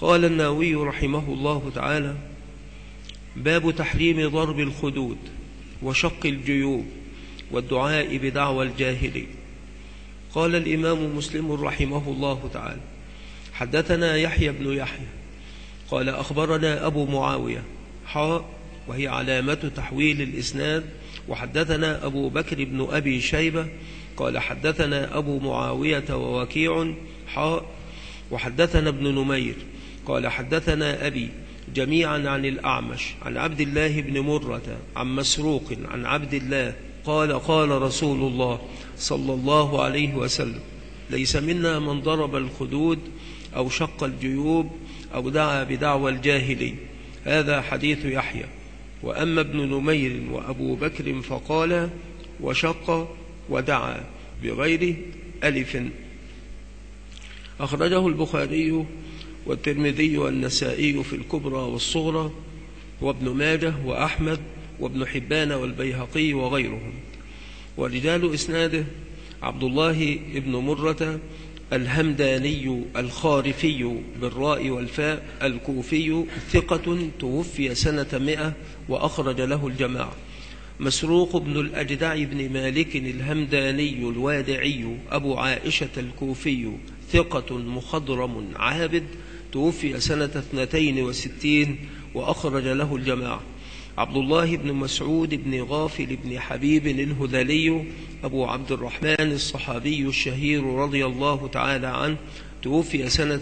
قال النووي رحمه الله تعالى: باب تحريم ضرب الخدود وشق الجيوب والدعاء بدعوى الجاهلي. قال الإمام مسلم رحمه الله تعالى: حدثنا يحيى بن يحيى قال أخبرنا أبو معاوية وهي علامة تحويل الإسناد. وحدثنا أبو بكر بن أبي شيبة قال حدثنا أبو معاوية ووكيع وحدثنا ابن نمير قال حدثنا أبي جميعا عن الأعمش عن عبد الله بن مرة عن مسروق عن عبد الله قال قال رسول الله صلى الله عليه وسلم: ليس منا من ضرب الخدود أو شق الجيوب أو دعا بدعوى الجاهلي. هذا حديث يحيى. وأما ابن نمير وأبو بكر فقال: وشق ودعا بغير ألف. أخرجه البخاري والترمذي والنسائي في الكبرى والصغرى وابن ماجه وأحمد وابن حبان والبيهقي وغيرهم. ورجال إسناده عبد الله بن مرة الهمداني الخارفي بالراء والفاء الكوفي ثقة توفي سنة 100 وأخرج له الجماعة. مسروق بن الأجدع بن مالك الهمداني الوادعي أبو عائشة الكوفي ثقة مخضرم عابد توفي سنة 62 وأخرج له الجماعة. عبد الله بن مسعود بن غافل بن حبيب الهذلي أبو عبد الرحمن الصحابي الشهير رضي الله تعالى عنه توفي سنة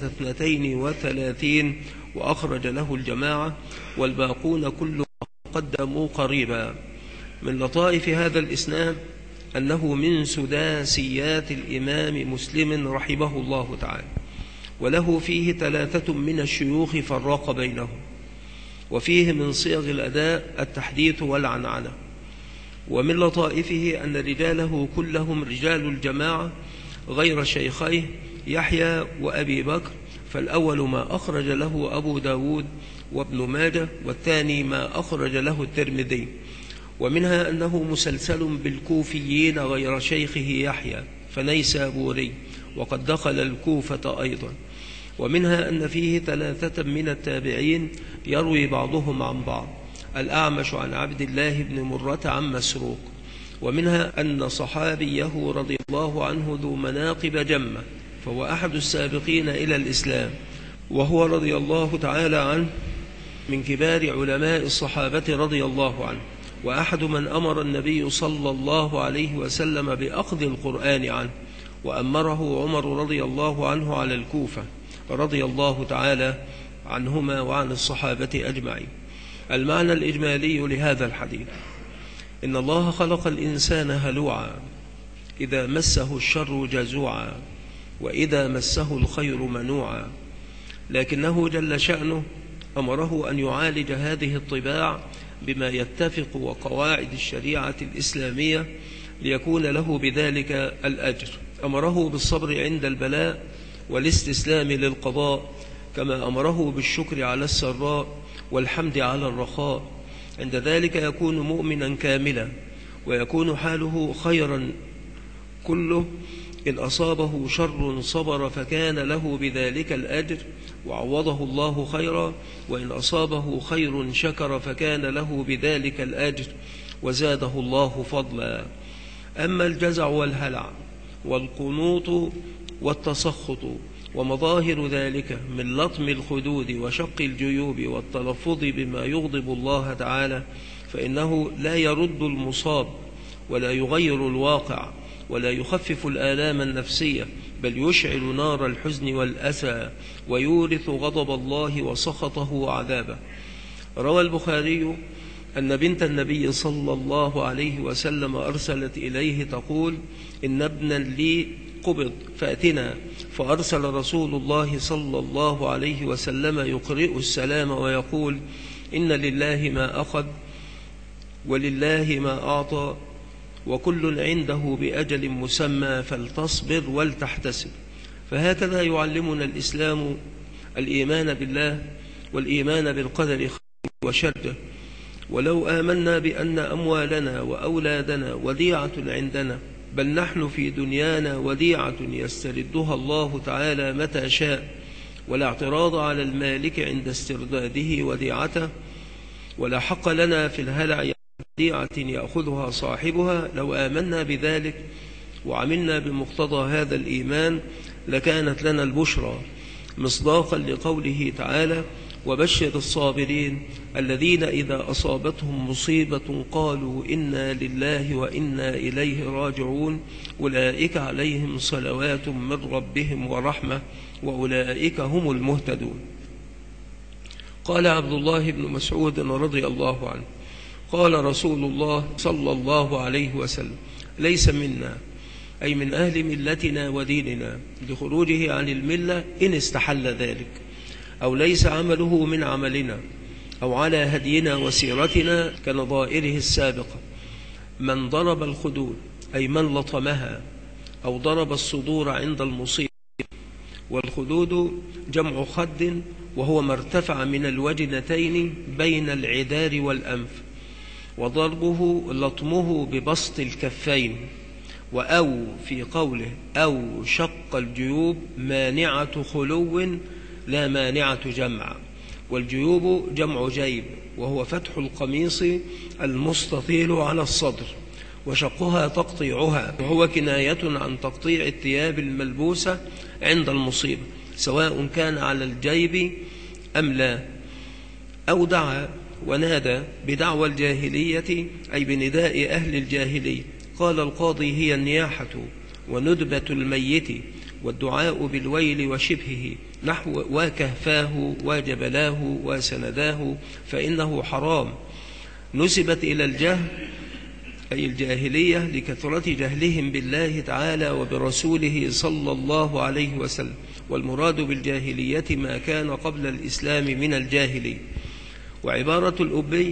32 وأخرج له الجماعة، والباقون كلهم قدموا قريبا. من لطائف هذا الإسناد أنه من سداسيات الإمام مسلم رحمه الله تعالى، وله فيه 3 من الشيوخ فرق بينهم، وفيه من صيغ الأداء التحديث والعنعنة. ومن لطائفه أن رجاله كلهم رجال الجماعة غير شيخيه يحيى وأبي بكر، فالأول ما أخرج له أبو داود وابن ماجه، والثاني ما أخرج له الترمذي. ومنها أنه مسلسل بالكوفيين غير شيخه يحيى فنيسابوري، وقد دخل الكوفة أيضا. ومنها أن فيه 3 من التابعين يروي بعضهم عن بعض: الأعمش عن عبد الله بن مرة عن مسروق. ومنها أن صحابيه رضي الله عنه ذو مناقب جمة، فهو أحد السابقين إلى الإسلام، وهو رضي الله تعالى عنه من كبار علماء الصحابة رضي الله عنه، وأحد من أمر النبي صلى الله عليه وسلم بأخذ القرآن عنه، وأمره عمر رضي الله عنه على الكوفة رضي الله تعالى عنهما وعن الصحابة أجمعين. المعنى الإجمالي لهذا الحديث: إن الله خلق الإنسان هلوعا إذا مسه الشر جزوعا وإذا مسه الخير منوعا، لكنه جل شأنه أمره أن يعالج هذه الطباع بما يتفق وقواعد الشريعة الإسلامية ليكون له بذلك الأجر. أمره بالصبر عند البلاء والاستسلام للقضاء، كما أمره بالشكر على السراء والحمد على الرخاء. عند ذلك يكون مؤمنا كاملا، ويكون حاله خيرا كله. إن أصابه شر صبر فكان له بذلك الأجر وعوضه الله خيرا، وإن أصابه خير شكر فكان له بذلك الأجر وزاده الله فضلا. أما الجزع والهلع والقنوط والتسخط ومظاهر ذلك من لطم الخدود وشق الجيوب والتلفظ بما يغضب الله تعالى، فإنه لا يرد المصاب ولا يغير الواقع ولا يخفف الآلام النفسية، بل يشعل نار الحزن والأسى ويورث غضب الله وسخطه وعذابه. روى البخاري أن بنت النبي صلى الله عليه وسلم أرسلت إليه تقول: إن ابنا لي قبض فأتنا. فأرسل رسول الله صلى الله عليه وسلم يقرئ السلام ويقول: إن لله ما أخذ ولله ما أعطى وكل عنده بأجل مسمى فلتصبر ولتحتسب. فهكذا يعلمنا الإسلام الإيمان بالله والإيمان بالقدر خيره وشره. ولو آمنا بأن أموالنا وأولادنا وديعة عندنا، بل نحن في دنيانا وديعة يستردها الله تعالى متى شاء، ولا اعتراض على المالك عند استرداده وديعته، ولا حق لنا في الهلع وديعة يأخذها صاحبها. لو آمنا بذلك وعملنا بمقتضى هذا الإيمان لكانت لنا البشرى، مصداقا لقوله تعالى: وبشر الصابرين الذين إذا أصابتهم مصيبة قالوا إنا لله وإنا إليه راجعون أولئك عليهم صلوات من ربهم ورحمة وأولئك هم المهتدون. قال عبد الله بن مسعود رضي الله عنه: قال رسول الله صلى الله عليه وسلم: ليس منا، أي من أهل ملتنا وديننا، لخروجه عن الملة إن استحل ذلك، أو ليس عمله من عملنا، أو على هدينا وسيرتنا كنظائره السابقة، من ضرب الخدود، أي من لطمها، أو ضرب الصدور عند المصيبة. والخدود جمع خد، وهو ما ارتفع من الوجنتين بين العذار والأنف، وضربه لطمه ببسط الكفين. وأو في قوله أو شق الجيوب مانعة خلو لا مانعة جمع، والجيوب جمع جيب، وهو فتح القميص المستطيل على الصدر، وشقها تقطيعها، وهو كناية عن تقطيع الثياب الملبوسة عند المصيبة، سواء كان على الجيب أم لا. أو دعا ونادى بدعوى الجاهلية، أي بنداء أهل الجاهلية. قال القاضي: هي النياحة وندبة الميت والدعاء بالويل وشبهه، نحو وكهفاه وجبلاه وسنداه، فإنه حرام. نسبت إلى الجهل، أي الجاهلية، لكثرة جهلهم بالله تعالى وبرسوله صلى الله عليه وسلم، والمراد بالجاهلية ما كان قبل الإسلام من الجاهلية. وعبارة الأبي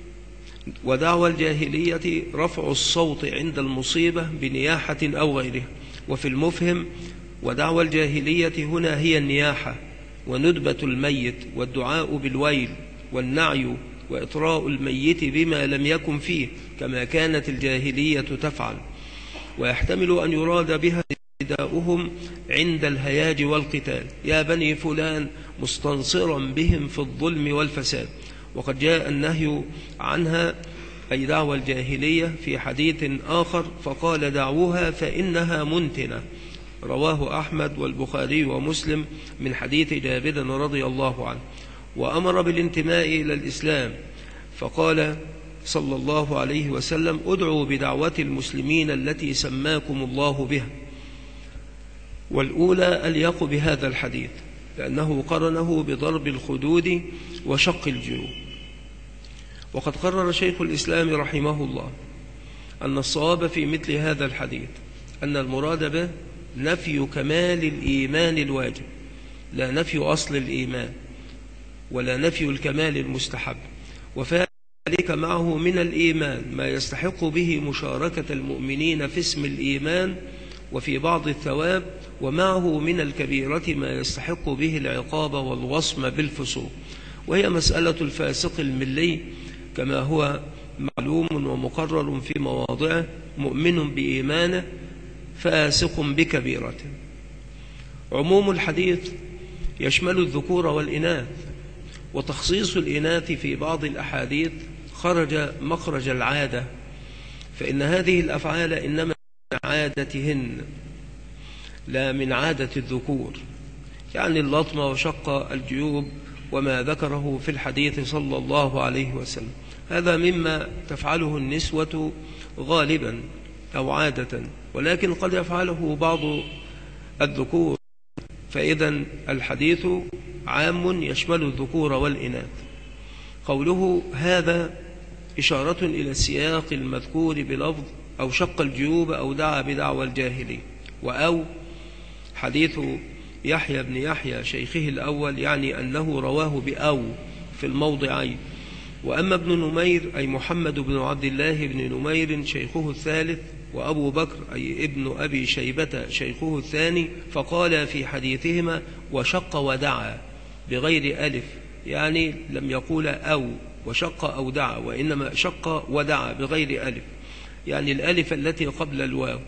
ودعوى الجاهلية رفع الصوت عند المصيبة بنياحة أو غيره. وفي المفهم ودعوى الجاهلية هنا هي النياحة وندبة الميت والدعاء بالويل والنعي وإطراء الميت بما لم يكن فيه، كما كانت الجاهلية تفعل. ويحتمل أن يراد بها نداؤهم عند الهياج والقتال: يا بني فلان، مستنصرا بهم في الظلم والفساد. وقد جاء النهي عنها، أي دعوى الجاهلية، في حديث آخر فقال: دعوها فإنها منتنة، رواه أحمد والبخاري ومسلم من حديث جابر رضي الله عنه. وأمر بالانتماء إلى الإسلام فقال صلى الله عليه وسلم: ادعوا بدعوة المسلمين التي سماكم الله بها. والأولى أليق بهذا الحديث، لأنه قرنه بضرب الخدود وشق الجيوب. وقد قرر شيخ الإسلام رحمه الله أن الصواب في مثل هذا الحديث أن المراد به نفي كمال الإيمان الواجب، لا نفي أصل الإيمان ولا نفي الكمال المستحب. وذلك معه من الإيمان ما يستحق به مشاركة المؤمنين في اسم الإيمان وفي بعض الثواب، ومعه من الكبيرة ما يستحق به العقاب والوصم بالفسوق، وهي مسألة الفاسق الملي كما هو معلوم ومقرر في مواضعه: مؤمن بإيمانه فاسق بكبيرته. عموم الحديث يشمل الذكور والإناث، وتخصيص الإناث في بعض الأحاديث خرج مخرج العادة، فإن هذه الأفعال إنما من عادتهن لا من عادة الذكور، يعني اللطم وشق الجيوب وما ذكره في الحديث صلى الله عليه وسلم. هذا مما تفعله النسوة غالبا أو عادة، ولكن قد يفعله بعض الذكور، فإذا الحديث عام يشمل الذكور والإناث. قوله هذا إشارة إلى السياق المذكور بلفظ أو شق الجيوب أو دعا بدعوى الجاهلية. وأو حديث يحيى بن يحيى شيخه الأول، يعني أنه رواه بأو في الموضعين. وأما ابن نمير، أي محمد بن عبد الله بن نمير شيخه الثالث، وأبو بكر أي ابن أبي شيبة شيخه الثاني، فقال في حديثهما وشق ودعا بغير ألف، يعني لم يقول أو وشق أو دعا، وإنما شق ودعا بغير ألف، يعني الألف التي قبل الواو.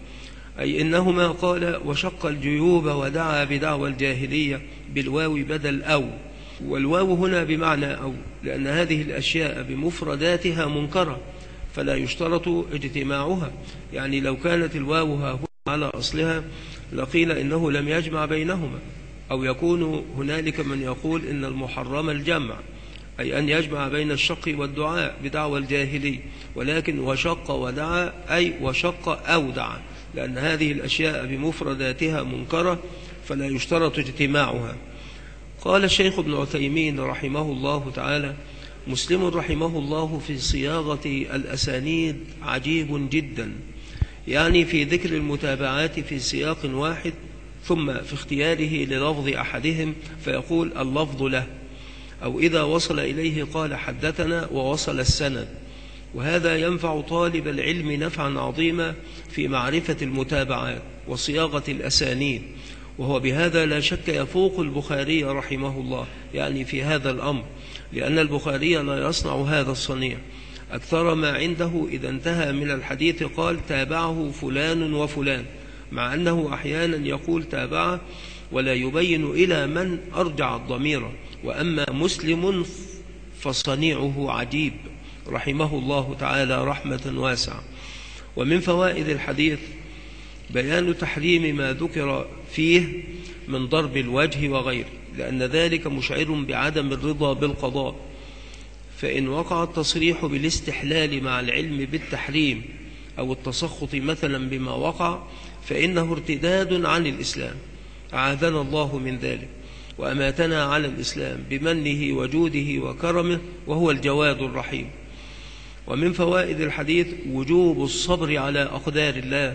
أي إنهما قال وشق الجيوب ودعا بدعوى الجاهلية بالواو بدل أو، والواو هنا بمعنى أو، لأن هذه الأشياء بمفرداتها منكرة فلا يشترط اجتماعها. يعني لو كانت الواو ها على أصلها لقيل إنه لم يجمع بينهما، أو يكون هنالك من يقول إن المحرم الجمع، أي أن يجمع بين الشق والدعاء بدعوى الجاهلي، ولكن وشق ودعا أي وشق أو دعا، لأن هذه الأشياء بمفرداتها منكرة فلا يشترط اجتماعها. قال الشيخ ابن عثيمين رحمه الله تعالى: مسلم رحمه الله في صياغة الأسانيد عجيب جدا، يعني في ذكر المتابعات في سياق واحد، ثم في اختياره للفظ أحدهم فيقول اللفظ له، أو إذا وصل إليه قال حدثنا ووصل السند. وهذا ينفع طالب العلم نفعا عظيما في معرفة المتابعات وصياغة الأسانيد، وهو بهذا لا شك يفوق البخاري رحمه الله يعني في هذا الأمر، لأن البخاري لا يصنع هذا الصنيع. أكثر ما عنده إذا انتهى من الحديث قال تابعه فلان وفلان، مع أنه أحيانا يقول تابعه ولا يبين إلى من أرجع الضمير. وأما مسلم فصنيعه عجيب رحمه الله تعالى رحمة واسعة. ومن فوائد الحديث بيان تحريم ما ذكر فيه من ضرب الوجه وغيره، لأن ذلك مشعر بعدم الرضا بالقضاء، فإن وقع التصريح بالاستحلال مع العلم بالتحريم أو التسخط مثلا بما وقع فإنه ارتداد عن الإسلام، أعاذنا الله من ذلك، وأماتنا على الإسلام بمنه وجوده وكرمه، وهو الجواد الرحيم. ومن فوائد الحديث وجوب الصبر على أقدار الله،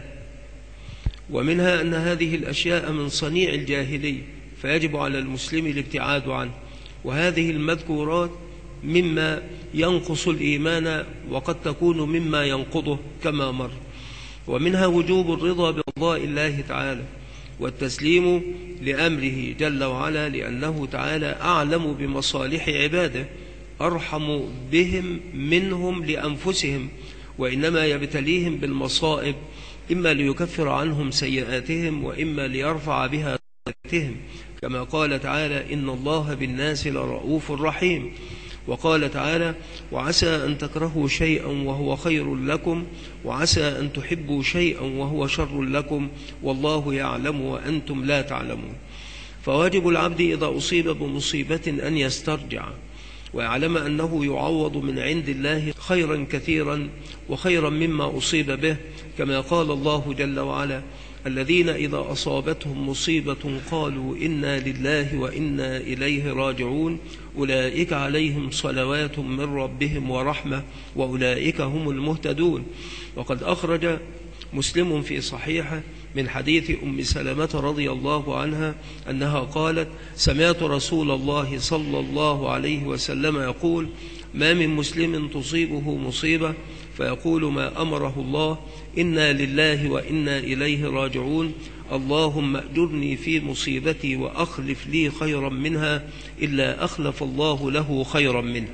ومنها أن هذه الأشياء من صنيع الجاهلي فيجب على المسلم الابتعاد عنه، وهذه المذكورات مما ينقص الإيمان وقد تكون مما ينقضه كما مر. ومنها وجوب الرضا بقضاء الله تعالى والتسليم لأمره جل وعلا، لأنه تعالى أعلم بمصالح عباده أرحم بهم منهم لأنفسهم، وإنما يبتليهم بالمصائب إما ليكفر عنهم سيئاتهم وإما ليرفع بها درجاتهم، كما قال تعالى إن الله بالناس لرؤوف رحيم. وقال تعالى وعسى أن تكرهوا شيئا وهو خير لكم وعسى أن تحبوا شيئا وهو شر لكم والله يعلم وأنتم لا تعلمون. فواجب العبد إذا أصيب بمصيبة أن يسترجع ويعلم أنه يعوض من عند الله خيرا كثيرا وخيرا مما أصيب به، كما قال الله جل وعلا الذين إذا أصابتهم مصيبة قالوا إنا لله وإنا إليه راجعون أولئك عليهم صلوات من ربهم ورحمة وأولئك هم المهتدون. وقد أخرج مسلم في صحيحه من حديث أم سلمة رضي الله عنها أنها قالت سمعت رسول الله صلى الله عليه وسلم يقول ما من مسلم تصيبه مصيبة فيقول ما أمره الله إنا لله وإنا إليه راجعون اللهم أجرني في مصيبتي وأخلف لي خيرا منها إلا أخلف الله له خيرا منها.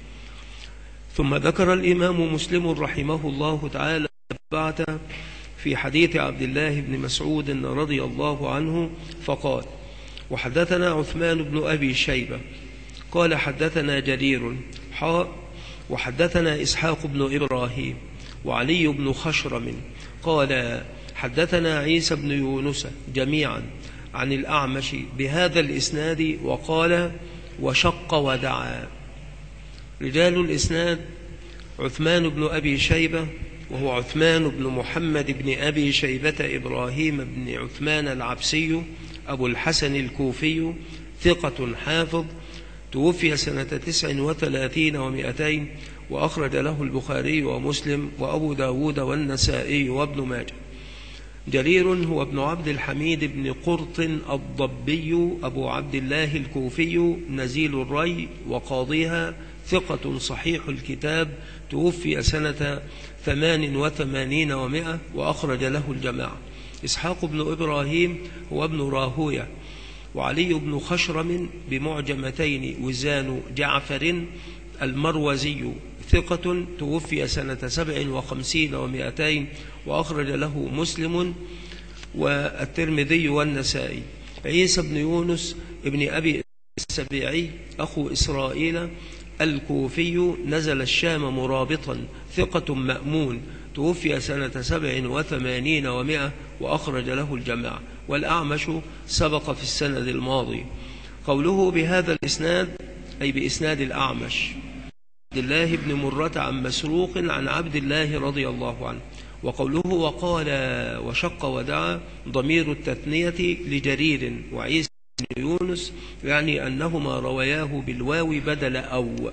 ثم ذكر الإمام مسلم رحمه الله تعالى بعد في حديث عبد الله بن مسعود رضي الله عنه فقال وحدثنا عثمان بن أبي شيبة قال حدثنا جرير وحدثنا إسحاق بن إبراهيم وعلي بن خشرم قال حدثنا عيسى بن يونس جميعا عن الأعمش بهذا الإسناد وقال وشق ودعا. رجال الإسناد عثمان بن أبي شيبة وهو عثمان بن محمد بن أبي شيبة إبراهيم بن عثمان العبسي أبو الحسن الكوفي ثقة حافظ توفي سنة 39 و200 وأخرج له البخاري ومسلم وأبو داود والنسائي وابن ماجه. جرير هو ابن عبد الحميد بن قرط الضبي أبو عبد الله الكوفي نزيل الري وقاضيها ثقة صحيح الكتاب توفي سنة 88 و100 وأخرج له الجماعة. إسحاق بن إبراهيم هو ابن راهوية وعلي بن خشرم بمعجمتين وزان جعفر المروزي ثقة توفي سنة 57 و200 وأخرج له مسلم والترمذي والنسائي. عيسى بن يونس ابن أبي السبيعي أخو إسرائيل الكوفي نزل الشام مرابطا، ثقة مأمون، توفي سنة 87 و100 وأخرج له الجماعة. والأعمش سبق في السند الماضي. قوله بهذا الإسناد أي بإسناد الأعمش عبد الله بن مرة عن مسروق عن عبد الله رضي الله عنه. وقوله وقال وشق ودعا ضمير التثنية لجرير وعيسى بن يونس، يعني أنهما روياه بالواو بدل أو.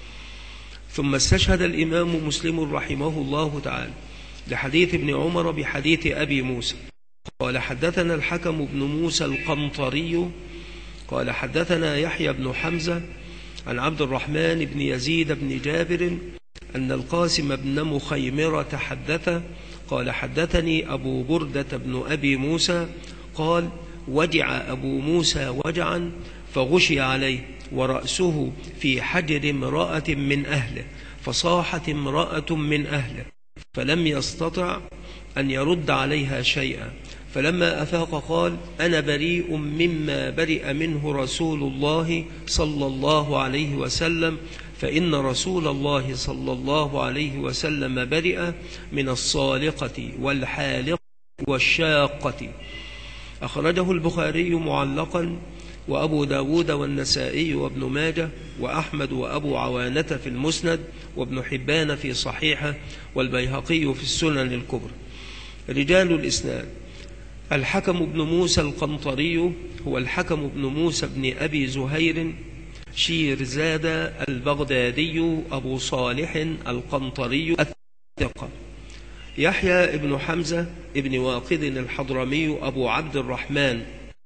ثم استشهد الإمام مسلم رحمه الله تعالى لحديث ابن عمر بحديث أبي موسى قال حدثنا الحكم بن موسى القنطري قال حدثنا يحيى بن حمزة عن عبد الرحمن بن يزيد بن جابر أن القاسم بن مخيمرة حدث قال حدثني أبو بردة بن أبي موسى قال وجع أبو موسى وجعا فغشي عليه ورأسه في حجر امرأة من أهله، فصاحت امرأة من أهله فلم يستطع أن يرد عليها شيئا، فلما أفاق قال أنا بريء مما برئ منه رسول الله صلى الله عليه وسلم، فإن رسول الله صلى الله عليه وسلم برئ من الصالقة والحالقة والشاقة. أخرجه البخاري معلقا وأبو داود والنسائي وابن ماجه وأحمد وأبو عوانة في المسند وابن حبان في صحيحه والبيهقي في السنن الكبرى. رجال الإسناد: الحكم بن موسى القنطري هو الحكم بن موسى بن أبي زهير شيرزاد البغدادي أبو صالح القنطري الثقة. يحيى بن حمزة بن واقد الحضرمي أبو عبد الرحمن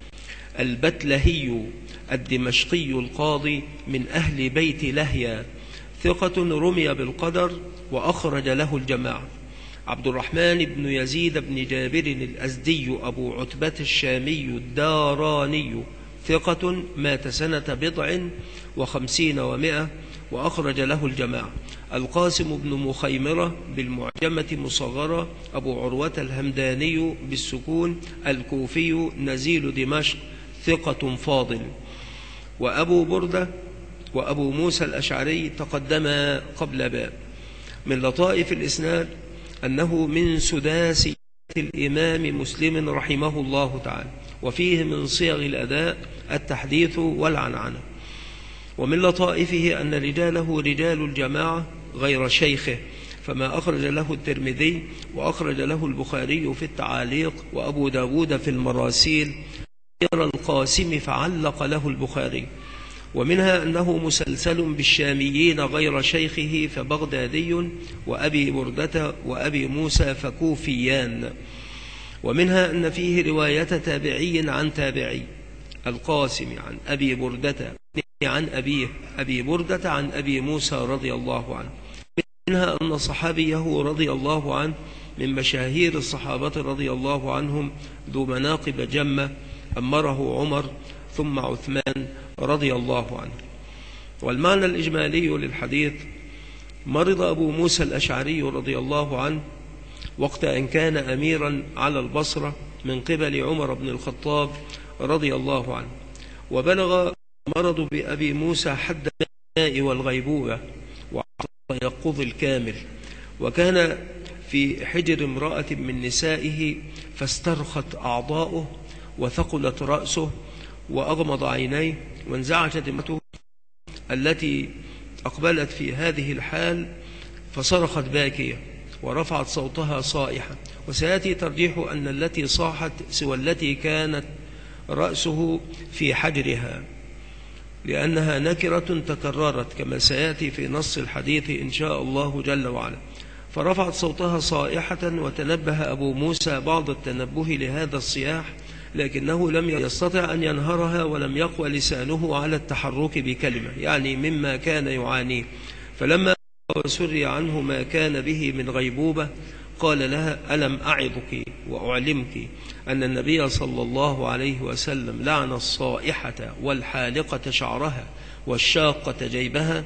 البتلهي الدمشقي القاضي من أهل بيت لهيا، ثقة رمي بالقدر وأخرج له الجماعة. عبد الرحمن بن يزيد بن جابر الأزدي أبو عتبة الشامي الداراني، ثقة مات سنة 57 و100 وأخرج له الجماعة. القاسم بن مخيمرة بالمعجمة مصغرة أبو عروة الهمداني بالسكون الكوفي نزيل دمشق، ثقة فاضل. وأبو بردة وأبو موسى الأشعري تقدما قبل باب. من لطائف الإسناد أنه من سداسي الإمام مسلم رحمه الله تعالى، وفيه من صيغ الأداء التحديث والعنعنة. ومن لطائفه أن رجاله رجال الجماعة غير شيخه، فما أخرج له الترمذي وأخرج له البخاري في التعاليق وأبو داود في المراسيل غير القاسم فعلق له البخاري. ومنها أنه مسلسل بالشاميين غير شيخه فبغدادي وأبي بردة وأبي موسى فكوفيان. ومنها أن فيه رواية تابعي عن تابعي، القاسم عن أبي بردة عن أبيه أبي بردة عن أبي موسى رضي الله عنه. منها أن صحابيه رضي الله عنه من مشاهير الصحابة رضي الله عنهم ذو مناقب جمة أمره عمر ثم عثمان رضي الله عنه. والمعنى الإجمالي للحديث: مرض أبو موسى الأشعري رضي الله عنه وقت أن كان أميرا على البصرة من قبل عمر بن الخطاب رضي الله عنه، وبلغ مرض بأبي موسى حد الماء والغيبوبة والتيقظ الكامل، وكان في حجر امرأة من نسائه فاسترخت أعضاؤه وثقلت رأسه وأغمض عينيه وانزعجت دمته التي أقبلت في هذه الحال، فصرخت باكية ورفعت صوتها صائحة. وسيأتي ترجيح أن التي صاحت سوى التي كانت رأسه في حجرها، لأنها نكرة تكررت كما سيأتي في نص الحديث إن شاء الله جل وعلا. فرفعت صوتها صائحة، وتنبه أبو موسى بعض التنبه لهذا الصياح، لكنه لم يستطع أن ينهرها ولم يقوى لسانه على التحرك بكلمة، يعني مما كان يعانيه. فلما سري عنه ما كان به من غيبوبة قال لها: ألم أعظك وأعلمك أن النبي صلى الله عليه وسلم لعن الصائحة والحالقة شعرها والشاقة جيبها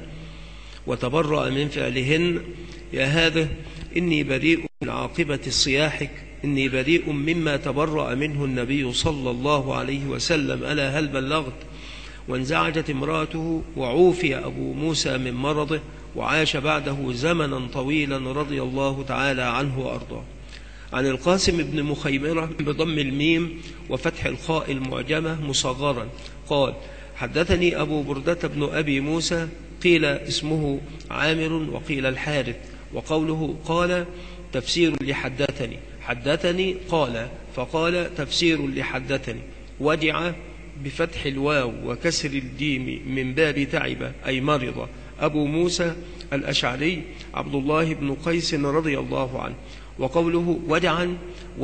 وتبرأ من فعلهن؟ يا هذا إني بريء من عاقبة صياحك إني بريء مما تبرأ منه النبي صلى الله عليه وسلم، ألا هل بلغت؟ وانزعجت امرأته، وعوفي أبو موسى من مرضه، وعاش بعده زمنا طويلا رضي الله تعالى عنه وأرضاه. عن القاسم بن مخيمرة بضم الميم وفتح الخاء المعجمة مصغرا قال: حدثني أبو بردة بن أبي موسى، قيل اسمه عامر وقيل الحارث، وقوله قال تفسير لحدثني، حدثني قال، فقال تفسير لحدثني. ودع بفتح الواو وكسر الجيم من باب تعب أي مرض أبو موسى الأشعري عبد الله بن قيس رضي الله عنه. وقوله ودعا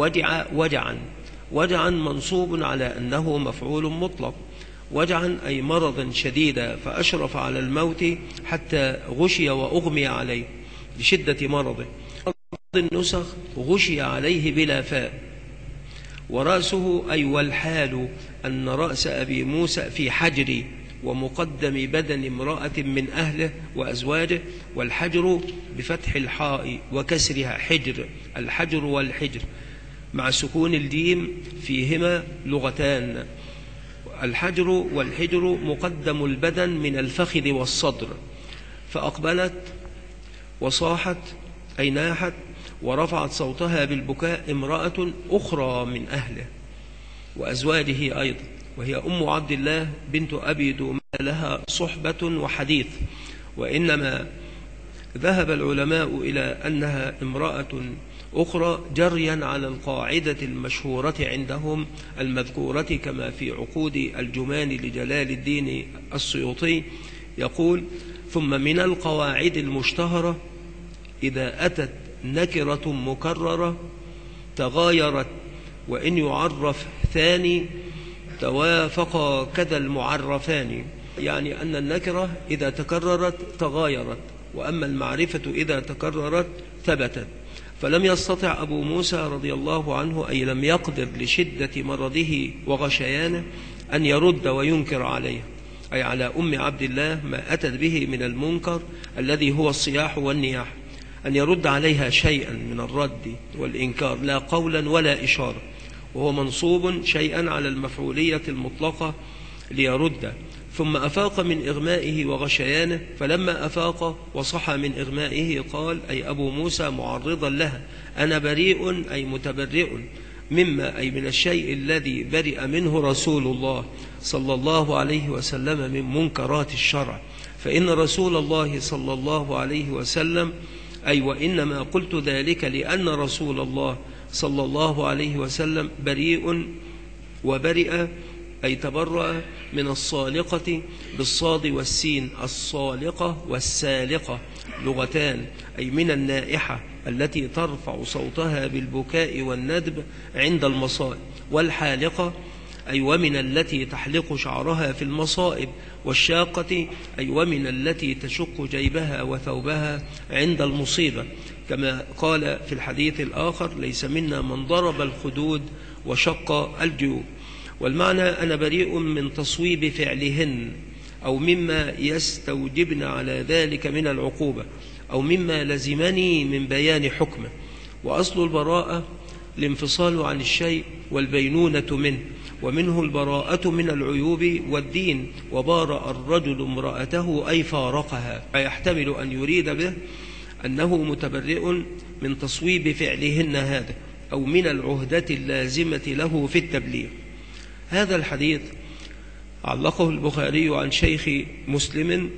ودعا منصوب على أنه مفعول مطلق. ودعا أي مرضا شديدا فأشرف على الموت حتى غشي وأغمي عليه لشدة مرضه. النسخ غشي عليه بلا فاء. ورأسه أي والحال أن رأس أبي موسى في حجر ومقدم بدن امرأة من أهله وأزواجه، والحجر بفتح الحاء وكسرها حجر، الحجر والحجر مع سكون الجيم فيهما لغتان. الحجر والحجر مقدم البدن من الفخذ والصدر. فأقبلت وصاحت أي ناحت ورفعت صوتها بالبكاء امرأة أخرى من أهله وأزواجه أيضا، وهي أم عبد الله بنت أبي دومان، لها صحبة وحديث، وإنما ذهب العلماء إلى أنها امرأة أخرى جريا على القاعدة المشهورة عندهم المذكورة كما في عقود الجمان لجلال الدين السيوطي، يقول: ثم من القواعد المشتهرة إذا أتت نكرة مكررة تغايرت، وإن يعرف ثاني توافقا كذا المعرفان، يعني أن النكرة إذا تكررت تغايرت، وأما المعرفة إذا تكررت ثبتت. فلم يستطع أبو موسى رضي الله عنه أي لم يقدر لشدة مرضه وغشيانه أن يرد وينكر عليه، أي على أم عبد الله ما أتت به من المنكر الذي هو الصياح والنياح، أن يرد عليها شيئا من الرد والإنكار لا قولا ولا إشارة، وهو منصوب شيئا على المفعولية المطلقة ليرد. ثم أفاق من إغمائه وغشيانه، فلما أفاق وصحى من إغمائه قال أي أبو موسى معرضا لها: أنا بريء أي متبرئ مما أي من الشيء الذي برئ منه رسول الله صلى الله عليه وسلم من منكرات الشرع، فإن رسول الله صلى الله عليه وسلم أي وإنما قلت ذلك لأن رسول الله صلى الله عليه وسلم بريء وبرئ أي تبرأ من الصالقة بالصاد والسين، الصالقة والسالقة لغتان، أي من النائحة التي ترفع صوتها بالبكاء والندب عند المصائب، والحالقة أي ومن التي تحلق شعرها في المصائب، والشاقة أي ومن التي تشق جيبها وثوبها عند المصيبة، كما قال في الحديث الآخر: ليس منا من ضرب الخدود وشق الجيوب. والمعنى أنا بريء من تصويب فعلهن أو مما يستوجبن على ذلك من العقوبة أو مما لزمني من بيان حكمه. وأصل البراءة الانفصال عن الشيء والبينونة منه، ومنه البراءة من العيوب والدين. وبارأ الرجل امرأته أي فارقها، فيحتمل أن يريد به أنه متبرئ من تصويب فعلهن هذا أو من العهدة اللازمة له في التبليغ. هذا الحديث علقه البخاري عن شيخ مسلم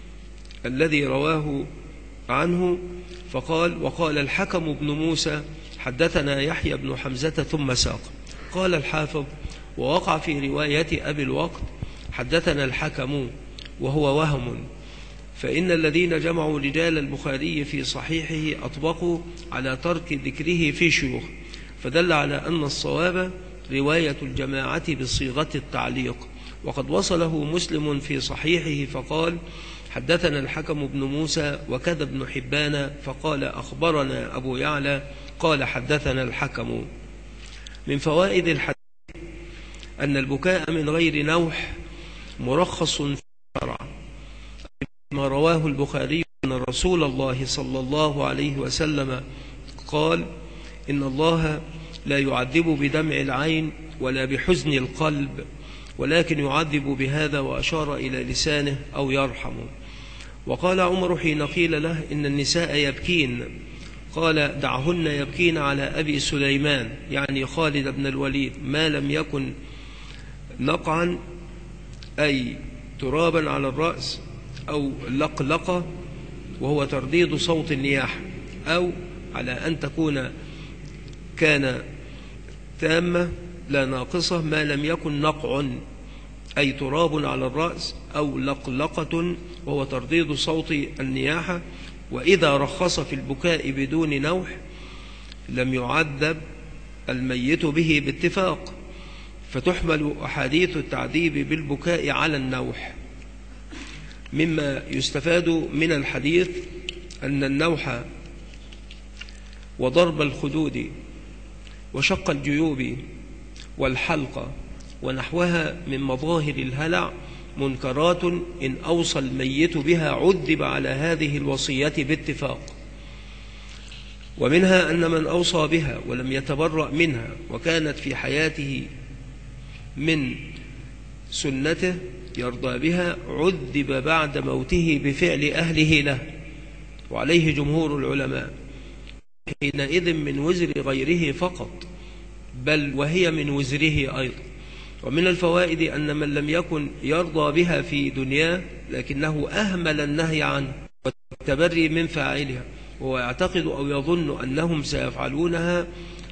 الذي رواه عنه فقال: وقال الحكم بن موسى حدثنا يحيى بن حمزة ثم ساق. قال الحافظ: ووقع في رواية أبي الوقت حدثنا الحكم وهو وهم، فإن الذين جمعوا رجال البخاري في صحيحه أطبقوا على ترك ذكره في شيوخ، فدل على أن الصواب رواية الجماعة بصيغة التعليق. وقد وصله مسلم في صحيحه فقال: حدثنا الحكم بن موسى وكذا ابن حبان، فقال: أخبرنا أبو يعلى قال حدثنا الحكم. من فوائد الحديث أن البكاء من غير نوح مرخص في الشرع، ما رواه البخاري أن رسول الله صلى الله عليه وسلم قال: إن الله لا يعذب بدمع العين ولا بحزن القلب، ولكن يعذب بهذا، وأشار إلى لسانه أو يرحمه. وقال عمر حين قيل له إن النساء يبكين، قال دعهن يبكين على أبي سليمان، يعني خالد بن الوليد، ما لم يكن نقعا أي ترابا على الرأس، أو لقلقة وهو ترديد صوت النياحة، أو على أن تكون كان تامة لا ناقصة، ما لم يكن نقع أي تراب على الرأس، أو لقلقة وهو ترديد صوت النياحة. وإذا رخص في البكاء بدون نوح لم يعذب الميت به باتفاق، فتحمل أحاديث التعذيب بالبكاء على النوح. مما يستفاد من الحديث أن النوح وضرب الخدود وشق الجيوب والحلق ونحوها من مظاهر الهلع منكرات إن أوصى الميت بها عذب على هذه الوصية باتفاق. ومنها أن من أوصى بها ولم يتبرأ منها وكانت في حياته من سنته يرضى بها عذب بعد موته بفعل أهله له، وعليه جمهور العلماء، حينئذ من وزر غيره فقط، بل وهي من وزره أيضا. ومن الفوائد أن من لم يكن يرضى بها في دنياه لكنه أهمل النهي عنه والتبري من فاعلها، وهو يعتقد أو يظن أنهم سيفعلونها،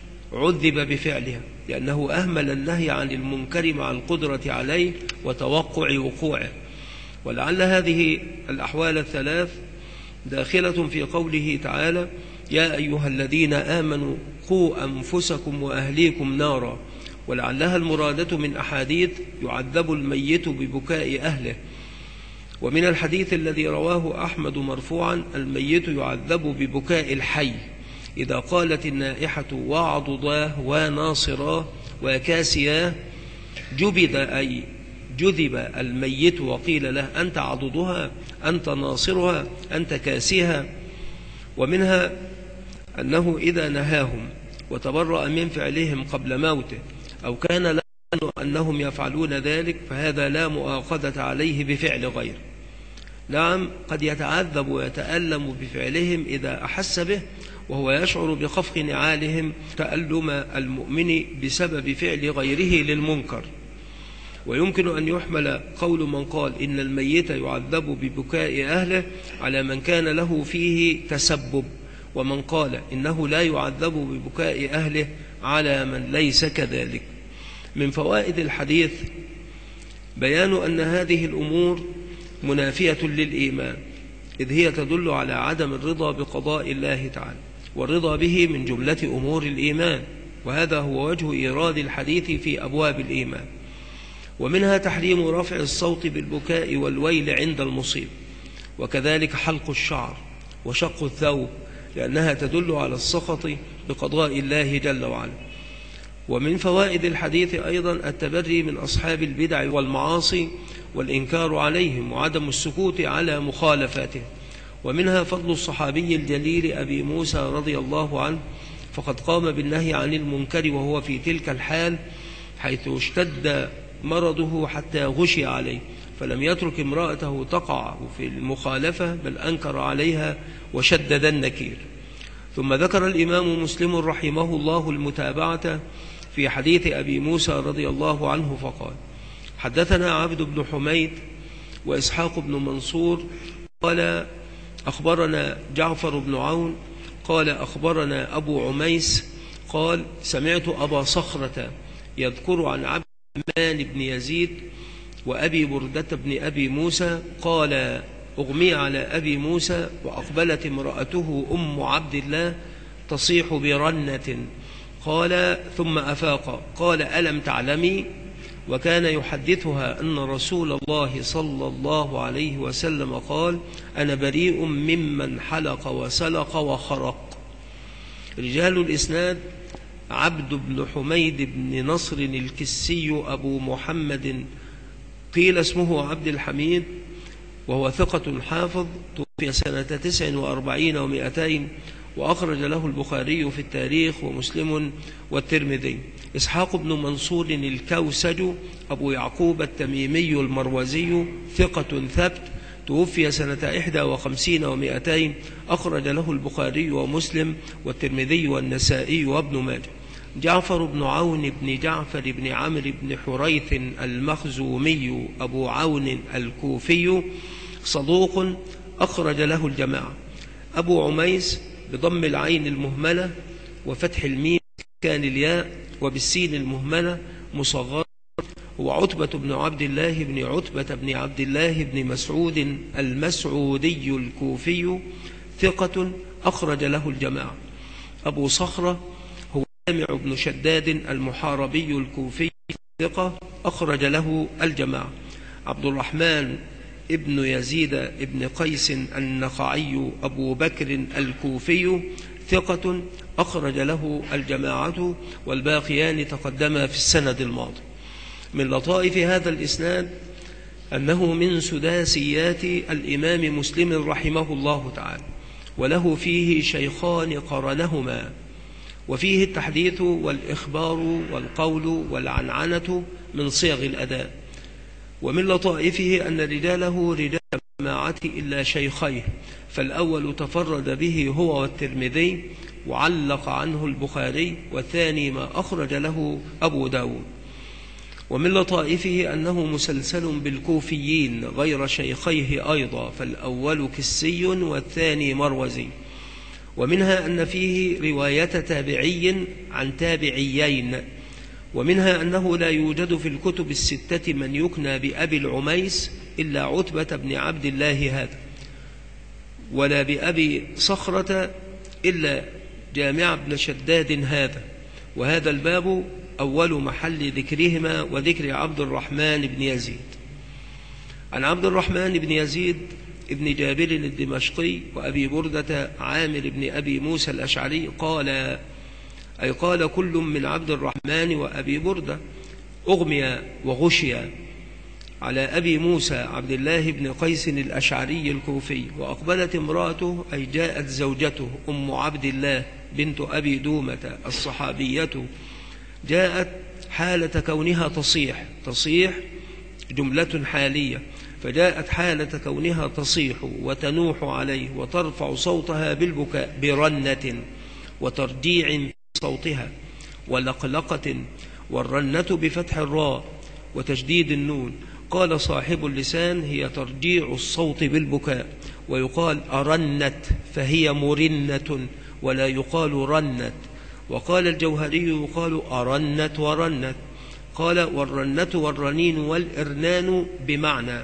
عذب بفعلها لأنه أهمل النهي عن المنكر مع القدرة عليه وتوقع وقوعه. ولعل هذه الأحوال الثلاث داخلة في قوله تعالى: يا أيها الذين آمنوا قوا أنفسكم وأهليكم نارا، ولعلها المرادة من أحاديث يعذب الميت ببكاء أهله. ومن الحديث الذي رواه أحمد مرفوعا: الميت يعذب ببكاء الحي، إذا قالت النائحة وعضضاه وناصراه وكاسياه جبد أي جذب الميت وقيل له أنت عضضها، أنت ناصرها، أنت كاسيها. ومنها أنه إذا نهاهم وتبرأ من فعلهم قبل موته أو كان لا أنهم يفعلون ذلك فهذا لا مؤاخذة عليه بفعل غيره. نعم، قد يتعذب ويتألم بفعلهم إذا أحس به، وهو يشعر بخفق نعالهم تألم المؤمن بسبب فعل غيره للمنكر. ويمكن أن يحمل قول من قال إن الميت يعذب ببكاء أهله على من كان له فيه تسبب، ومن قال إنه لا يعذب ببكاء أهله على من ليس كذلك. من فوائد الحديث بيان أن هذه الأمور منافية للإيمان، إذ هي تدل على عدم الرضا بقضاء الله تعالى، والرضا به من جملة أمور الإيمان، وهذا هو وجه إيراد الحديث في أبواب الإيمان. ومنها تحريم رفع الصوت بالبكاء والويل عند المصيب، وكذلك حلق الشعر وشق الثوب، لأنها تدل على السخط بقضاء الله جل وعلا. ومن فوائد الحديث أيضا التبري من أصحاب البدع والمعاصي والإنكار عليهم وعدم السكوت على مخالفاتهم. ومنها فضل الصحابي الجليل أبي موسى رضي الله عنه، فقد قام بالنهي عن المنكر وهو في تلك الحال حيث اشتد مرضه حتى غشي عليه، فلم يترك امرأته تقع في المخالفة بل أنكر عليها وشدد النكير. ثم ذكر الإمام مسلم رحمه الله المتابعة في حديث أبي موسى رضي الله عنه فقال: حدثنا عبد بن حميد وإسحاق بن منصور قال أخبرنا جعفر بن عون قال أخبرنا أبو عميس قال سمعت أبا صخرة يذكر عن عبد الرحمن بن يزيد وأبي بردة بن أبي موسى قال أغمي على أبي موسى وأقبلت امرأته أم عبد الله تصيح برنة، قال ثم أفاق قال ألم تعلمي؟ وكان يحدثها أن رسول الله صلى الله عليه وسلم قال أنا بريء ممن حلق وسلق وخرق. رجال الإسناد: عبد بن حميد بن نصر الكسي أبو محمد، قيل اسمه عبد الحميد، وهو ثقة حافظ، توفي سنة 49 و200، وأخرج له البخاري في التاريخ ومسلم والترمذي. إسحاق بن منصور الكوسج أبو يعقوب التميمي المروزي ثقة ثبت، توفي سنة 51 و200، أخرج له البخاري ومسلم والترمذي والنسائي وابن ماجه. جعفر بن عون بن جعفر بن عمرو بن حريث المخزومي أبو عون الكوفي صدوق، أخرج له الجماعة. أبو عميس بضم العين المهملة وفتح الميم كان الياء وبالسين المهملة مصغر، هو عتبة بن عبد الله بن عتبة بن عبد الله بن مسعود المسعودي الكوفي ثقة، أخرج له الجماعة. أبو صخرة هو جامع بن شداد المحاربي الكوفي ثقة، أخرج له الجماعة. عبد الرحمن ابن يزيد ابن قيس النخعي أبو بكر الكوفي ثقة، أخرج له الجماعة، والباقيان تقدما في السند الماضي. من لطائف هذا الإسناد أنه من سداسيات الإمام مسلم رحمه الله تعالى، وله فيه شيخان قرنهما، وفيه التحديث والإخبار والقول والعنعنة من صيغ الأداء. ومن لطائفه أن رجاله رجال جماعة إلا شيخيه، فالأول تفرد به هو والترمذي وعلق عنه البخاري، والثاني ما أخرج له أبو داود. ومن لطائفه أنه مسلسل بالكوفيين غير شيخيه أيضا، فالأول كسي والثاني مروزي. ومنها أن فيه رواية تابعي عن تابعيين، ومنها أنه لا يوجد في الكتب الستة من يكنى بأبي العميس إلا عتبة بن عبد الله هذا، ولا بأبي صخرة إلا جامع بن شداد هذا. وهذا الباب أول محل ذكرهما وذكر عبد الرحمن بن يزيد. عن عبد الرحمن بن يزيد ابن جابر الدمشقي وأبي بردة عامر بن أبي موسى الأشعري قال، أي قال كل من عبد الرحمن وأبي بردة أغمي وغشي على أبي موسى عبد الله بن قيس الأشعري الكوفي، وأقبلت امرأته أي جاءت زوجته أم عبد الله بنت أبي دومة الصحابية، جاءت حالة كونها تصيح جملة حالية، فجاءت حالة كونها تصيح وتنوح عليه وترفع صوتها بالبكاء برنة وترجيع صوتها ولقلقة، والرنة بفتح الراء وتشديد النون. قال صاحب اللسان هي ترجيع الصوت بالبكاء، ويقال أرنت فهي مرنة ولا يقال رنت. وقال الجوهري يقال أرنت ورنت. قال والرنة والرنين والإرنان بمعنى.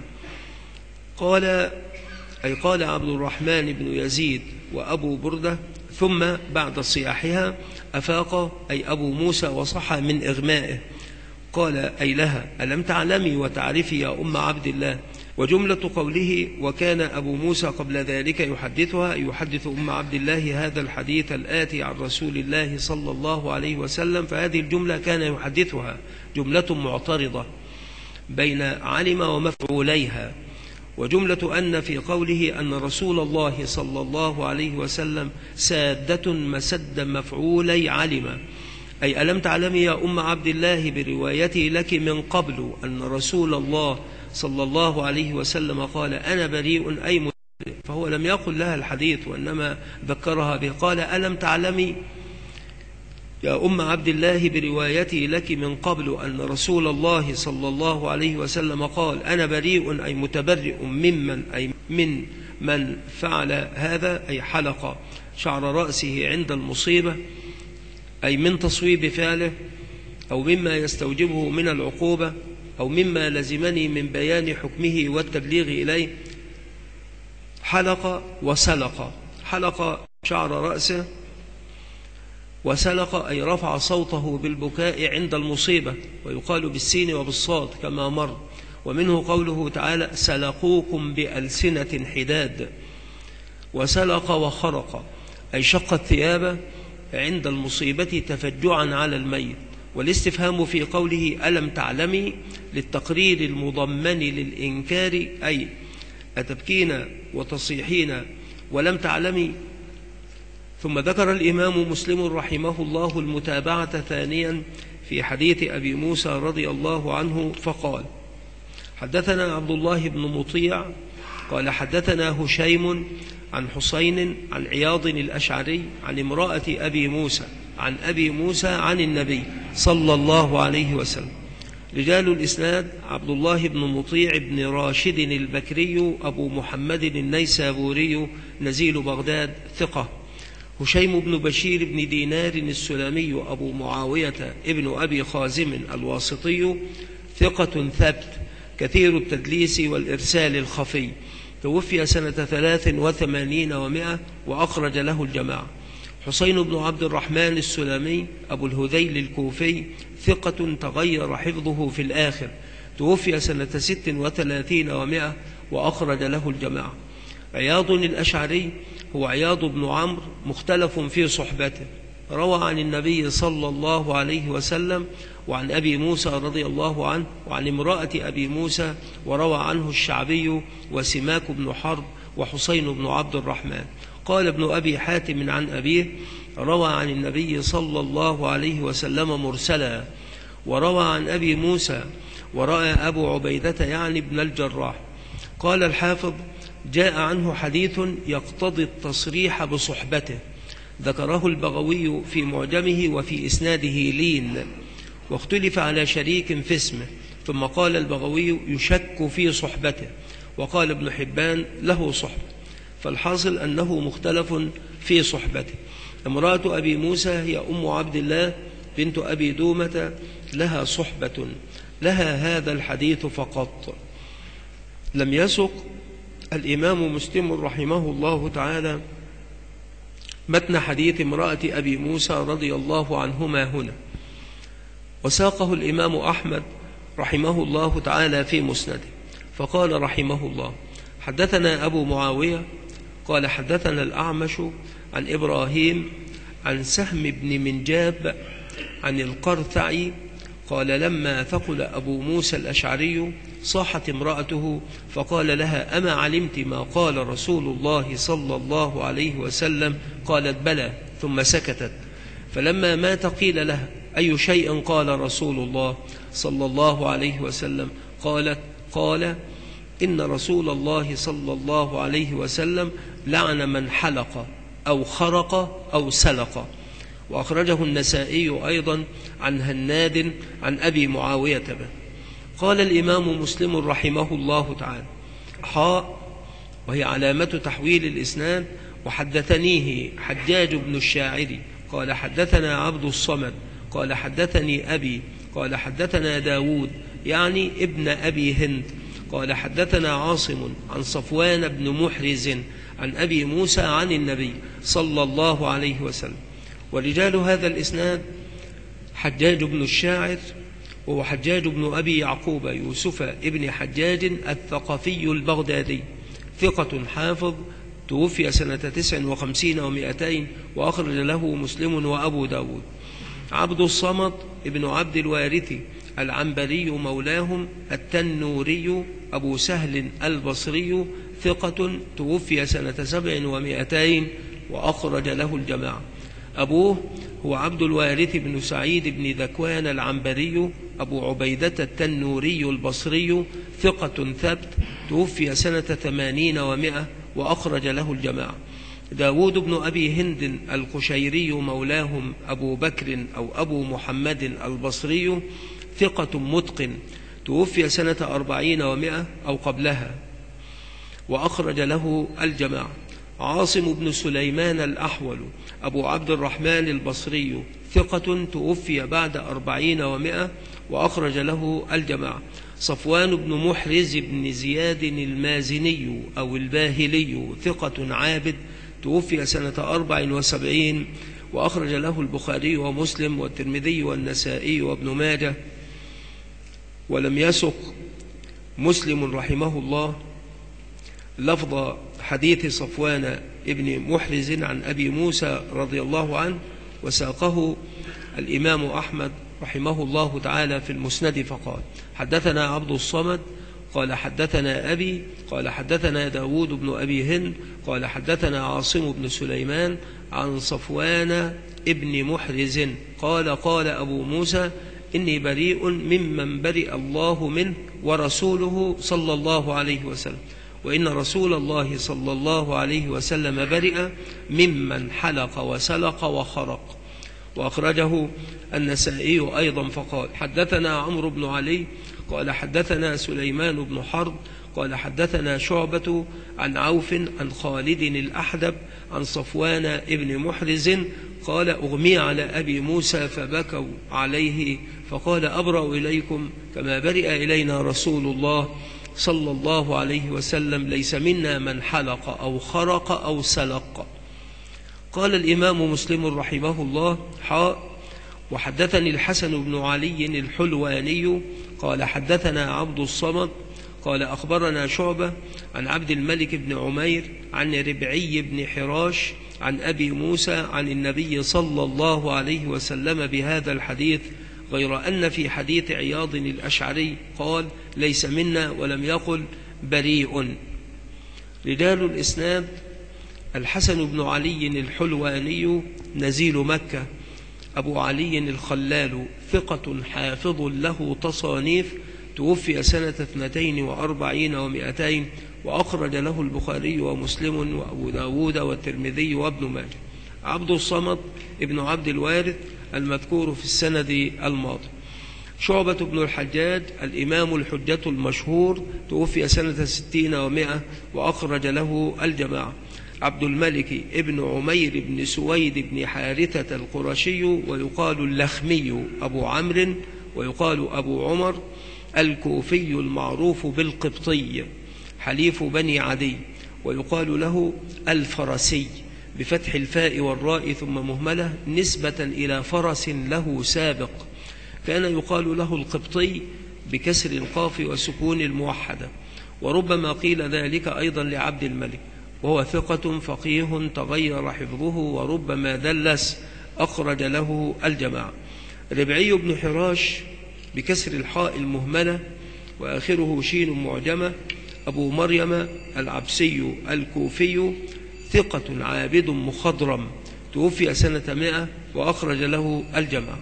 قال أي قال عبد الرحمن بن يزيد وأبو بردة ثم بعد صياحها أفاق أي أبو موسى وصحى من إغمائه. قال أي لها ألم تعلمي وتعرفي يا أم عبد الله. وجملة قوله وكان أبو موسى قبل ذلك يحدثها، يحدث أم عبد الله هذا الحديث الآتي عن رسول الله صلى الله عليه وسلم، فهذه الجملة كان يحدثها جملة معترضة بين علم ومفعوليها. وجملة أن في قوله أن رسول الله صلى الله عليه وسلم سادة مسد مفعولي علم، أي ألم تعلمي يا أم عبد الله بروايتي لك من قبل أن رسول الله صلى الله عليه وسلم قال أنا بريء أي مبرئ، فهو لم يقل لها الحديث وإنما ذكرها به. قال ألم تعلمي يا أم عبد الله بروايتي لك من قبل أن رسول الله صلى الله عليه وسلم قال أنا بريء أي متبرئ من فعل هذا، أي حلق شعر رأسه عند المصيبة، أي من تصويب فعله أو مما يستوجبه من العقوبة أو مما لزمني من بيان حكمه والتبليغ إليه. حلق وسلق، حلق شعر رأسه، وسلق أي رفع صوته بالبكاء عند المصيبة، ويقال بالسين وبالصاد كما مر. ومنه قوله تعالى سلقوكم بألسنة حداد. وسلق وخرق أي شق الثياب عند المصيبة تفجعا على الميت. والاستفهام في قوله ألم تعلمي للتقرير المضمن للإنكار، أي أتبكين وتصيحين ولم تعلمي، ثم ذكر الإمام مسلم رحمه الله المتابعة ثانيا في حديث أبي موسى رضي الله عنه فقال: حدثنا عبد الله بن مطيع قال حدثنا هشيم عن حسين عن عياض الأشعري عن امرأة أبي موسى عن أبي موسى عن النبي صلى الله عليه وسلم. رجال الإسناد: عبد الله بن مطيع بن راشد البكري أبو محمد النيسابوري نزيل بغداد ثقة. هشيم بن بشير بن دينار السلمي أبو معاوية ابن أبي خازم الواسطي ثقة ثبت كثير التدليس والإرسال الخفي، توفي سنة 83 و100 وأخرج له الجماعة. حسين بن عبد الرحمن السلمي أبو الهذيل الكوفي ثقة تغير حفظه في الآخر، توفي سنة 36 و100 وأخرج له الجماعة. عياض الأشعري هو عياض بن عمرو مختلف في صحبته، روى عن النبي صلى الله عليه وسلم وعن أبي موسى رضي الله عنه وعن امرأة أبي موسى، وروى عنه الشعبي وسماك بن حرب وحسين بن عبد الرحمن. قال ابن أبي حاتم عن أبيه: روى عن النبي صلى الله عليه وسلم مرسلا. وروى عن أبي موسى ورأى أبو عبيدة يعني ابن الجراح. قال الحافظ: جاء عنه حديث يقتضي التصريح بصحبته، ذكره البغوي في معجمه وفي إسناده لين، واختلف على شريك في اسمه، ثم قال البغوي يشك في صحبته، وقال ابن حبان له صحبة، فالحاصل أنه مختلف في صحبته. امرأة أبي موسى هي أم عبد الله بنت أبي دومة، لها صحبة، لها هذا الحديث فقط. لم يسق الإمام مسلم رحمه الله تعالى متن حديث امرأة أبي موسى رضي الله عنهما هنا، وساقه الإمام أحمد رحمه الله تعالى في مسنده، فقال رحمه الله: حدثنا أبو معاوية قال حدثنا الأعمش عن إبراهيم عن سهم بن منجاب عن القرثعي قال: لما ثقل أبو موسى الأشعري صاحت امرأته فقال لها: أما علمت ما قال رسول الله صلى الله عليه وسلم؟ قالت: بلى، ثم سكتت. فلما مات قيل لها: أي شيء قال رسول الله صلى الله عليه وسلم؟ قال: إن رسول الله صلى الله عليه وسلم لعن من حلق أو خرق أو سلق. وأخرجه النسائي أيضا عن هناد عن أبي معاوية به. قال الإمام مسلم رحمه الله تعالى: حاء، وهي علامة تحويل الإسناد: وحدثنيه حجاج بن الشاعري قال حدثنا عبد الصمد قال حدثني أبي قال حدثنا داود يعني ابن أبي هند قال حدثنا عاصم عن صفوان بن محرز عن أبي موسى عن النبي صلى الله عليه وسلم. ورجال هذا الإسناد: حجاج بن الشاعر وهو حجاج بن أبي يعقوب يوسف ابن حجاج الثقفي البغدادي ثقة حافظ، توفي سنة 59 و200 وأخرج له مسلم وأبو داود. عبد الصمد ابن عبد الوارث العنبري مولاهم التنوري أبو سهل البصري ثقة، توفي سنة 7 و200 وأخرج له الجماعة. أبوه هو عبد الوارث بن سعيد بن ذكوان العنبري أبو عبيدة التنوري البصري ثقة ثبت، توفي سنة 80 و100 وأخرج له الجماعة. داود بن أبي هند القشيري مولاهم أبو بكر أو أبو محمد البصري ثقة متقن، توفي سنة 40 و100 أو قبلها وأخرج له الجماعة. عاصم بن سليمان الأحول أبو عبد الرحمن البصري ثقة، توفي بعد 40 و100 وأخرج له الجماعة. صفوان بن محرز بن زياد المازني أو الباهلي ثقة عابد، توفي سنة 74 وأخرج له البخاري ومسلم والترمذي والنسائي وابن ماجه. ولم يسق مسلم رحمه الله لفظ حديث صفوان ابن محرز عن أبي موسى رضي الله عنه، وساقه الإمام أحمد رحمه الله تعالى في المسند فقال: حدثنا عبد الصمد قال حدثنا أبي قال حدثنا داود بن أبي هند قال حدثنا عاصم بن سليمان عن صفوان ابن محرز قال قال أبو موسى إني بريء ممن برئ الله منه ورسوله صلى الله عليه وسلم، وإن رسول الله صلى الله عليه وسلم برئ ممن حلق وسلق وخرق. وأخرجه النسائي أيضا فقال حدثنا عمرو بن علي قال حدثنا سليمان بن حرب قال حدثنا شعبة عن عوف عن خالد الأحدب عن صفوان ابن محرز قال أغمي على أبي موسى فبكوا عليه فقال أبرأ إليكم كما برئ إلينا رسول الله صلى الله عليه وسلم، ليس منا من حلق أو خرق أو سلق. قال الإمام مسلم رحمه الله وحدثني الحسن بن علي الحلواني قال حدثنا عبد الصمد قال أخبرنا شعبة عن عبد الملك بن عمير عن ربعي بن حراش عن أبي موسى عن النبي صلى الله عليه وسلم بهذا الحديث، غير أن في حديث عياض الأشعري قال ليس منا ولم يقل بريء. رجال الإسناد: الحسن بن علي الحلواني نزيل مكة أبو علي الخلال، ثقة حافظ له تصانيف، توفي سنة 42 و200، وأخرج له البخاري ومسلم وأبو داود والترمذي وابن ماجه. عبد الصمد ابن عبد الوارث المذكور في السند الماضي. شعبة بن الحجاج الإمام الحجة المشهور، توفي سنة 60 و100، وأخرج له الجماعة. عبد الملك ابن عمير بن سويد بن حارثة القرشي، ويقال اللخمي أبو عمرو، ويقال أبو عمر، الكوفي المعروف بالقبطي، حليف بني عدي، ويقال له الفرسي بفتح الفاء والراء ثم مهملة نسبة إلى فرس له سابق. كان يقال له القبطي بكسر القاف وسكون الموحدة، وربما قيل ذلك أيضا لعبد الملك، وهو ثقة فقيه تغير حفظه وربما دلس، أخرج له الجماعة. ربعي بن حراش بكسر الحاء المهملة وآخره شين معجمة، أبو مريم العبسي الكوفي، ثقة عابد مخضرم، توفي سنة 100، وأخرج له الجماعة.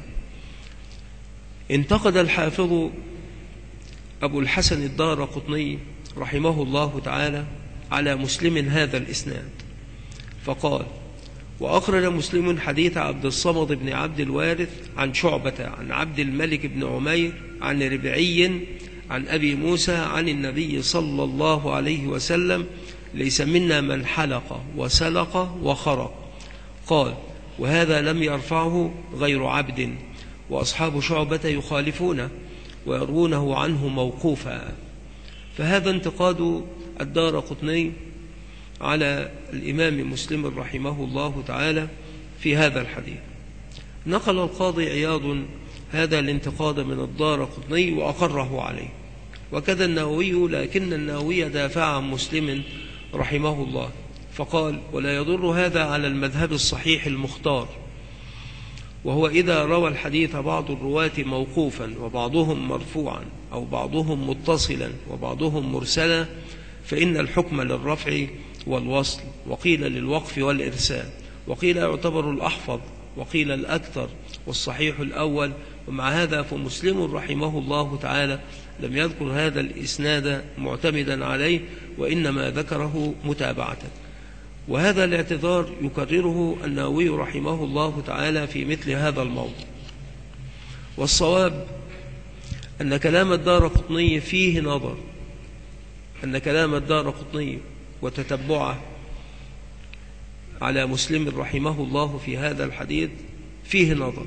انتقد الحافظ أبو الحسن الدارقطني رحمه الله تعالى على مسلم هذا الإسناد فقال: وأخرج مسلم حديث عبد الصمد بن عبد الوارث عن شعبة عن عبد الملك بن عمير عن ربعي عن أبي موسى عن النبي صلى الله عليه وسلم: ليس منا من حلق وسلق وخرق. قال: وهذا لم يرفعه غير عبد، وأصحاب شعبة يخالفونه ويروونه عنه موقوفا. فهذا انتقاد الدارقطني على الإمام مسلم رحمه الله تعالى في هذا الحديث. نقل القاضي عياض هذا الانتقاد من الدارقطني وأقره عليه، وكذا النووي، لكن النووي دافع عن مسلم رحمه الله فقال: ولا يضر هذا على المذهب الصحيح المختار، وهو إذا روى الحديث بعض الرواة موقوفا وبعضهم مرفوعا أو بعضهم متصلا وبعضهم مرسلا، فإن الحكم للرفع والوصل، وقيل للوقف والإرسال، وقيل يعتبر الأحفظ، وقيل الأكثر، والصحيح الأول. ومع هذا فمسلم رحمه الله تعالى لم يذكر هذا الإسناد معتمدا عليه، وإنما ذكره متابعة. وهذا الاعتذار يكرره النووي رحمه الله تعالى في مثل هذا الموضوع. والصواب أن كلام الدارقطني فيه نظر، أن كلام الدارقطني وتتبعه على مسلم رحمه الله في هذا الحديث فيه نظر.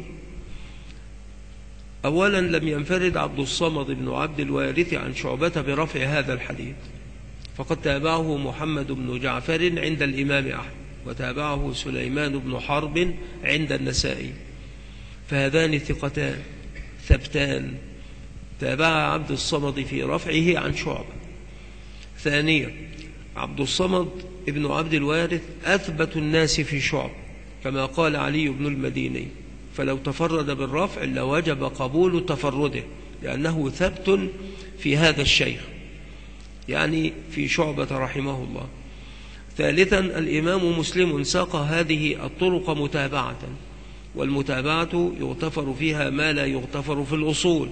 أولا، لم ينفرد عبد الصمد بن عبد الوارث عن شعبة برفع هذا الحديث، فقد تابعه محمد بن جعفر عند الإمام أحمد، وتابعه سليمان بن حرب عند النسائي، فهذان ثقتان ثبتان تابع عبد الصمد في رفعه عن شعبة. ثانيا، عبد الصمد ابن عبد الوارث أثبت الناس في شعبة، كما قال علي بن المديني: فلو تفرد بالرفع لوجب قبول تفرده، لأنه ثبت في هذا الشيخ. يعني في شعبة رحمه الله. ثالثا الإمام مسلم ساق هذه الطرق متابعة، والمتابعة يغتفر فيها ما لا يغتفر في الأصول.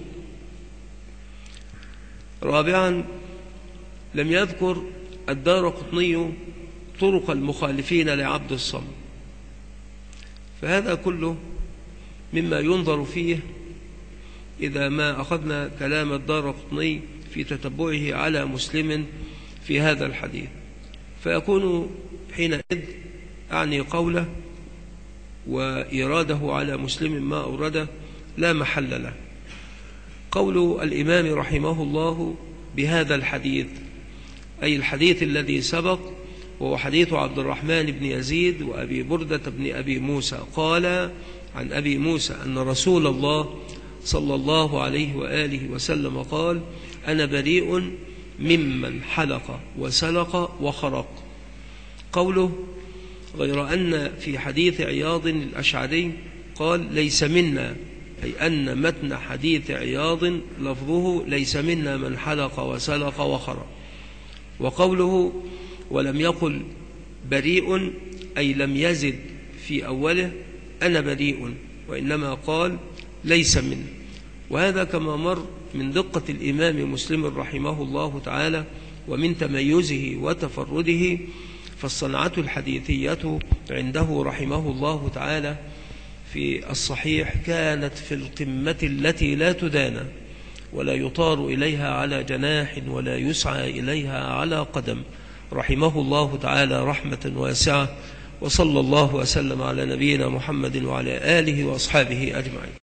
رابعا لم يذكر الدارقطني طرق المخالفين لعبد الصمد، فهذا كله مما ينظر فيه إذا ما أخذنا كلام الدارقطني في تتبعه على مسلم في هذا الحديث، فيكون حينئذ أعني قوله وإراده على مسلم ما أورده لا محل له. قول الإمام رحمه الله بهذا الحديث، أي الحديث الذي سبق، وهو حديث عبد الرحمن بن يزيد وأبي بردة بن أبي موسى، قال عن أبي موسى أن رسول الله صلى الله عليه وآله وسلم قال: أنا بريء ممن حلق وسلق وخرق. قوله غير أن في حديث عياض الأشعري قال: ليس منا، أي أن متن حديث عياض لفظه: ليس منا من حلق وسلق وخرق. وقوله ولم يقل بريء، أي لم يزد في أوله أنا بريء، وإنما قال ليس منه. وهذا كما مر من دقة الإمام مسلم رحمه الله تعالى ومن تميزه وتفرده، فالصنعة الحديثية عنده رحمه الله تعالى في الصحيح كانت في القمة التي لا تدانى، ولا يطار إليها على جناح ولا يسعى إليها على قدم، رحمه الله تعالى رحمة واسعة. وصلى الله وسلم على نبينا محمد وعلى آله وأصحابه أجمعين.